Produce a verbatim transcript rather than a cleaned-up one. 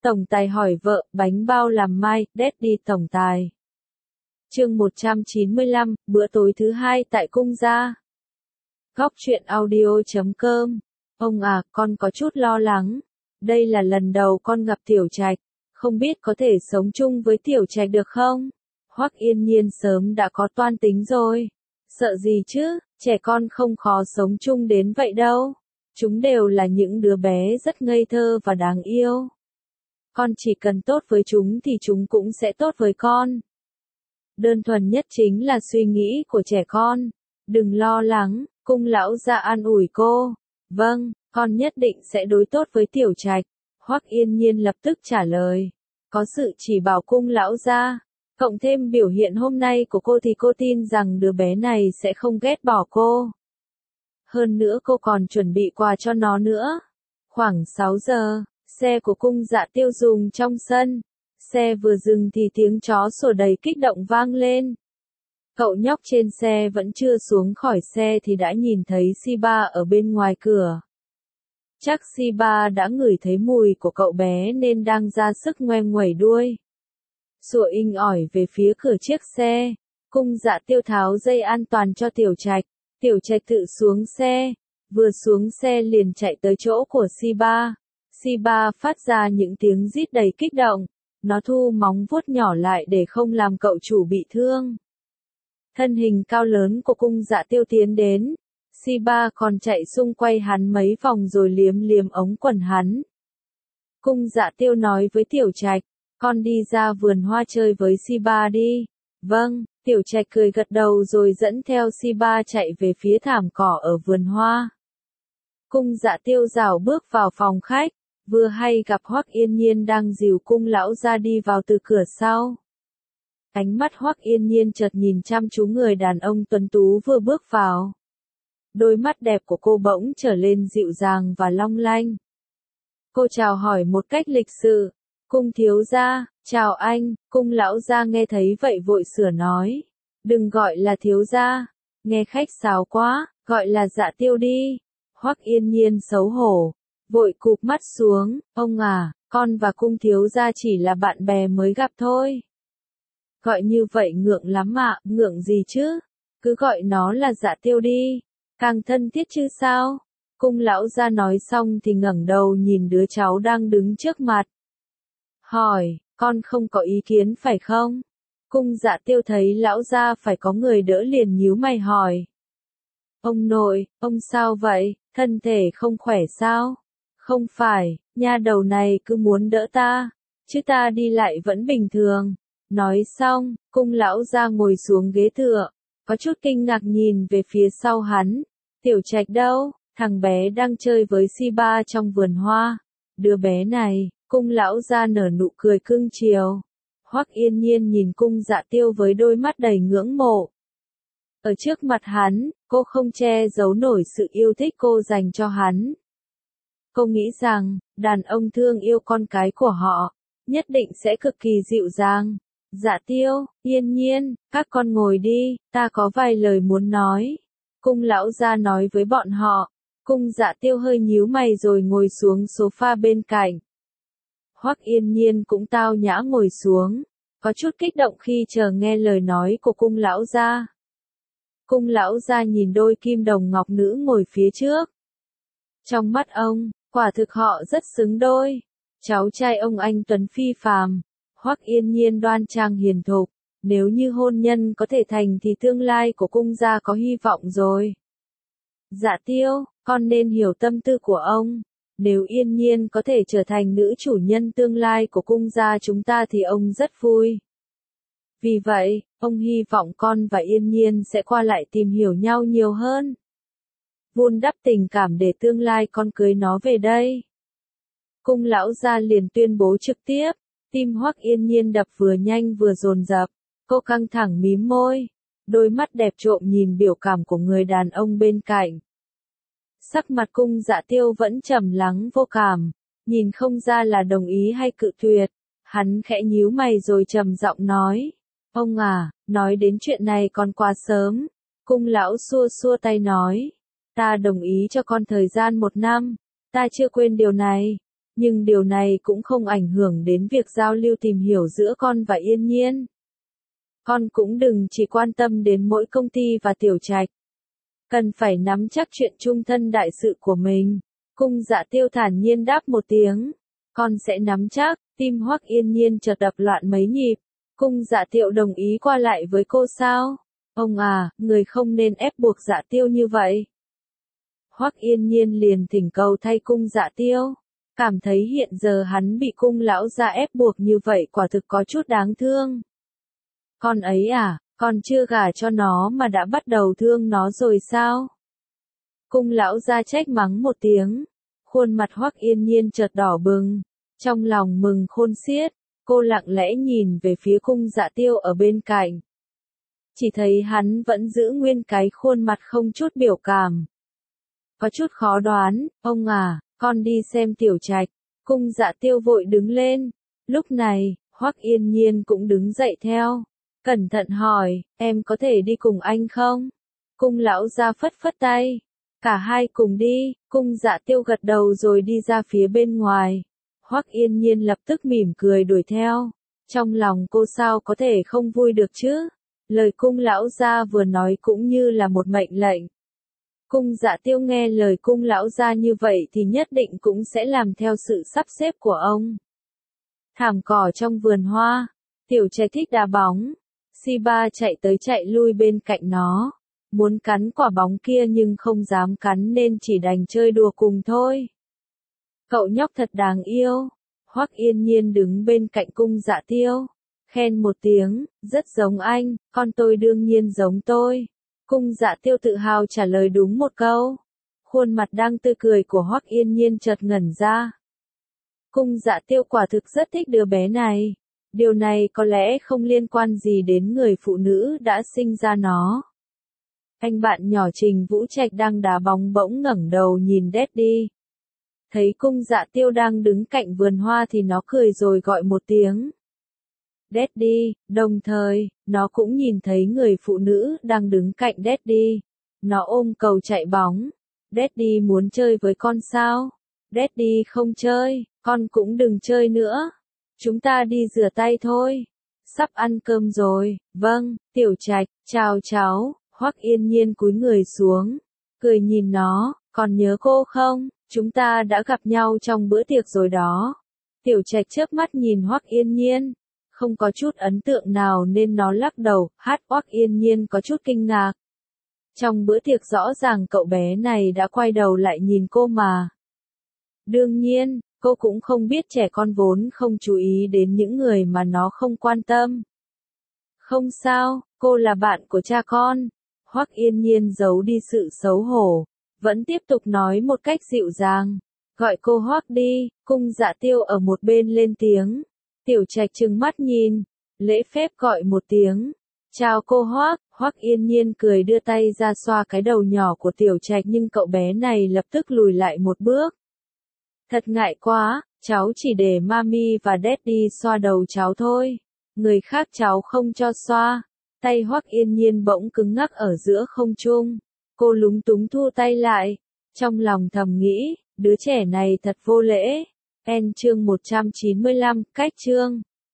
Tổng tài hỏi vợ, bánh bao làm mai, Daddy tổng tài. Chương một trăm chín mươi lăm, bữa tối thứ hai tại cung gia. Góc truyện audio chấm com. Ông à, con có chút lo lắng. Đây là lần đầu con gặp Tiểu Trạch, không biết có thể sống chung với Tiểu Trạch được không? Hoắc Yên Nhiên sớm đã có toan tính rồi. Sợ gì chứ, trẻ con không khó sống chung đến vậy đâu. Chúng đều là những đứa bé rất ngây thơ và đáng yêu. Con chỉ cần tốt với chúng thì chúng cũng sẽ tốt với con. Đơn thuần nhất chính là suy nghĩ của trẻ con. Đừng lo lắng, cung lão gia an ủi cô. Vâng, con nhất định sẽ đối tốt với Tiểu Trạch. Hoắc Yên Nhiên lập tức trả lời. Có sự chỉ bảo cung lão gia, cộng thêm biểu hiện hôm nay của cô thì cô tin rằng đứa bé này sẽ không ghét bỏ cô. Hơn nữa cô còn chuẩn bị quà cho nó nữa. Khoảng sáu giờ, xe của cung Dạ Tiêu dùng trong sân. Xe vừa dừng thì tiếng chó sủa đầy kích động vang lên. Cậu nhóc trên xe vẫn chưa xuống khỏi xe thì đã nhìn thấy Siba ở bên ngoài cửa. Chắc Siba đã ngửi thấy mùi của cậu bé nên đang ra sức ngoe nguẩy đuôi. Sủa inh ỏi về phía cửa chiếc xe. Cung Dạ Tiêu tháo dây an toàn cho Tiểu Trạch. Tiểu Trạch tự xuống xe. Vừa xuống xe liền chạy tới chỗ của Siba. Siba phát ra những tiếng rít đầy kích động. Nó thu móng vuốt nhỏ lại để không làm cậu chủ bị thương. Thân hình cao lớn của cung Dạ Tiêu tiến đến. Siba còn chạy xung quanh hắn mấy vòng rồi liếm liếm ống quần hắn. Cung Dạ Tiêu nói với Tiểu Trạch, con đi ra vườn hoa chơi với Siba đi. Vâng, Tiểu Trạch cười gật đầu rồi dẫn theo Siba chạy về phía thảm cỏ ở vườn hoa. Cung Dạ Tiêu rảo bước vào phòng khách, vừa hay gặp Hoắc Yên Nhiên đang dìu cung lão gia đi vào từ cửa sau. Ánh mắt Hoắc Yên Nhiên chợt nhìn chăm chú người đàn ông tuấn tú vừa bước vào. Đôi mắt đẹp của cô bỗng trở lên dịu dàng và long lanh. Cô chào hỏi một cách lịch sự. Cung thiếu gia, chào anh. Cung lão gia nghe thấy vậy vội sửa nói. Đừng gọi là thiếu gia, nghe khách sáo quá, gọi là Dạ Tiêu đi. Hoắc Yên Nhiên xấu hổ, vội cụp mắt xuống. Ông à, con và cung thiếu gia chỉ là bạn bè mới gặp thôi. Gọi như vậy ngượng lắm ạ, ngượng gì chứ? Cứ gọi nó là Dạ Tiêu đi. Càng thân thiết chứ sao? Cung lão gia nói xong thì ngẩng đầu nhìn đứa cháu đang đứng trước mặt. Hỏi, con không có ý kiến phải không? Cung Dạ Tiêu thấy lão gia phải có người đỡ liền nhíu mày hỏi. Ông nội, ông sao vậy? Thân thể không khỏe sao? Không phải, nha đầu này cứ muốn đỡ ta, chứ ta đi lại vẫn bình thường. Nói xong, cung lão gia ngồi xuống ghế tựa, có chút kinh ngạc nhìn về phía sau hắn. Tiểu Trạch đâu? Thằng bé đang chơi với Siba trong vườn hoa. Đứa bé này, cung lão gia nở nụ cười cưng chiều. Hoắc Yên Nhiên nhìn cung Dạ Tiêu với đôi mắt đầy ngưỡng mộ. Ở trước mặt hắn, cô không che giấu nổi sự yêu thích cô dành cho hắn. Cô nghĩ rằng, đàn ông thương yêu con cái của họ, nhất định sẽ cực kỳ dịu dàng. Dạ Tiêu, Yên Nhiên, các con ngồi đi, ta có vài lời muốn nói. Cung lão gia nói với bọn họ. Cung Dạ Tiêu hơi nhíu mày rồi ngồi xuống sofa bên cạnh. Hoắc Yên Nhiên cũng tao nhã ngồi xuống, có chút kích động khi chờ nghe lời nói của cung lão gia. Cung lão gia nhìn đôi kim đồng ngọc nữ ngồi phía trước. Trong mắt ông, quả thực họ rất xứng đôi. Cháu trai ông anh tuấn phi phàm, Hoắc Yên Nhiên đoan trang hiền thục. Nếu như hôn nhân có thể thành thì tương lai của cung gia có hy vọng rồi. Dạ Tiêu, con nên hiểu tâm tư của ông. Nếu Yên Nhiên có thể trở thành nữ chủ nhân tương lai của cung gia chúng ta thì ông rất vui. Vì vậy, ông hy vọng con và Yên Nhiên sẽ qua lại tìm hiểu nhau nhiều hơn. Vun đắp tình cảm để tương lai con cưới nó về đây. Cung lão gia liền tuyên bố trực tiếp, tim Hoắc Yên Nhiên đập vừa nhanh vừa dồn dập. Cô căng thẳng mím môi, đôi mắt đẹp trộm nhìn biểu cảm của người đàn ông bên cạnh. Sắc mặt cung Dạ Tiêu vẫn trầm lắng vô cảm, nhìn không ra là đồng ý hay cự tuyệt. Hắn khẽ nhíu mày rồi trầm giọng nói, ông à, nói đến chuyện này còn quá sớm. Cung lão xua xua tay nói, ta đồng ý cho con thời gian một năm, ta chưa quên điều này. Nhưng điều này cũng không ảnh hưởng đến việc giao lưu tìm hiểu giữa con và Yên Nhiên. Con cũng đừng chỉ quan tâm đến mỗi công ty và Tiểu Trạch. Cần phải nắm chắc chuyện chung thân đại sự của mình. Cung Dạ Tiêu thản nhiên đáp một tiếng. Con sẽ nắm chắc. Tim Hoắc Yên Nhiên chợt đập loạn mấy nhịp. Cung Dạ Tiêu đồng ý qua lại với cô sao? Ông à, người không nên ép buộc Dạ Tiêu như vậy. Hoắc Yên Nhiên liền thỉnh cầu thay Cung Dạ Tiêu. Cảm thấy hiện giờ hắn bị cung lão gia ép buộc như vậy quả thực có chút đáng thương. Con ấy à, con chưa gả cho nó mà đã bắt đầu thương nó rồi sao? Cung lão gia trách mắng một tiếng. Khuôn mặt Hoắc Yên Nhiên chợt đỏ bừng. Trong lòng mừng khôn xiết, cô lặng lẽ nhìn về phía Cung Dạ Tiêu ở bên cạnh. Chỉ thấy hắn vẫn giữ nguyên cái khuôn mặt không chút biểu cảm. Có chút khó đoán, ông à, con đi xem Tiểu Trạch. Cung Dạ Tiêu vội đứng lên. Lúc này, Hoắc Yên Nhiên cũng đứng dậy theo. Cẩn thận hỏi, em có thể đi cùng anh không? Cung lão gia phất phất tay. Cả hai cùng đi. Cung Dạ Tiêu gật đầu rồi đi ra phía bên ngoài. Hoắc Yên Nhiên lập tức mỉm cười đuổi theo. Trong lòng cô sao có thể không vui được chứ? Lời cung lão gia vừa nói cũng như là một mệnh lệnh. Cung Dạ Tiêu nghe lời cung lão gia như vậy thì nhất định cũng sẽ làm theo sự sắp xếp của ông. Thảm cỏ trong vườn hoa. Tiểu Trạch thích đá bóng. Siba chạy tới chạy lui bên cạnh nó. Muốn cắn quả bóng kia nhưng không dám cắn nên chỉ đành chơi đùa cùng thôi. Cậu nhóc thật đáng yêu. Hoắc Yên Nhiên đứng bên cạnh Cung Dạ Tiêu. Khen một tiếng, rất giống anh, con tôi đương nhiên giống tôi. Cung Dạ Tiêu tự hào trả lời đúng một câu. Khuôn mặt đang tươi cười của Hoắc Yên Nhiên chợt ngẩn ra. Cung Dạ Tiêu quả thực rất thích đứa bé này. Điều này có lẽ không liên quan gì đến người phụ nữ đã sinh ra nó. Anh bạn nhỏ Trình Vũ Trạch đang đá bóng bỗng ngẩng đầu nhìn Daddy. Thấy Cung Dạ Tiêu đang đứng cạnh vườn hoa thì nó cười rồi gọi một tiếng. Daddy, đồng thời, nó cũng nhìn thấy người phụ nữ đang đứng cạnh Daddy. Nó ôm cầu chạy bóng. Daddy muốn chơi với con sao? Daddy không chơi, con cũng đừng chơi nữa. Chúng ta đi rửa tay thôi. Sắp ăn cơm rồi, vâng, Tiểu Trạch, chào cháu. Hoắc Yên Nhiên cúi người xuống, cười nhìn nó, còn nhớ cô không? Chúng ta đã gặp nhau trong bữa tiệc rồi đó. Tiểu Trạch chớp mắt nhìn Hoắc Yên Nhiên, không có chút ấn tượng nào nên nó lắc đầu. Hát. Hoắc Yên Nhiên có chút kinh ngạc. Trong bữa tiệc rõ ràng cậu bé này đã quay đầu lại nhìn cô mà. Đương nhiên, cô cũng không biết trẻ con vốn không chú ý đến những người mà nó không quan tâm. Không sao, cô là bạn của cha con. Hoắc Yên Nhiên giấu đi sự xấu hổ, vẫn tiếp tục nói một cách dịu dàng. Gọi cô Hoắc đi. Cung Dạ Tiêu ở một bên lên tiếng. Tiểu Trạch trừng mắt nhìn, lễ phép gọi một tiếng. Chào cô Hoắc. Hoắc Yên Nhiên cười đưa tay ra xoa cái đầu nhỏ của Tiểu Trạch nhưng cậu bé này lập tức lùi lại một bước. Thật ngại quá, cháu chỉ để Mami và Daddy xoa đầu cháu thôi. Người khác cháu không cho xoa. Tay Hoắc Yên Nhiên bỗng cứng ngắc ở giữa không trung. Cô lúng túng thu tay lại. Trong lòng thầm nghĩ, đứa trẻ này thật vô lễ. En chương một trăm chín mươi lăm, cách chương.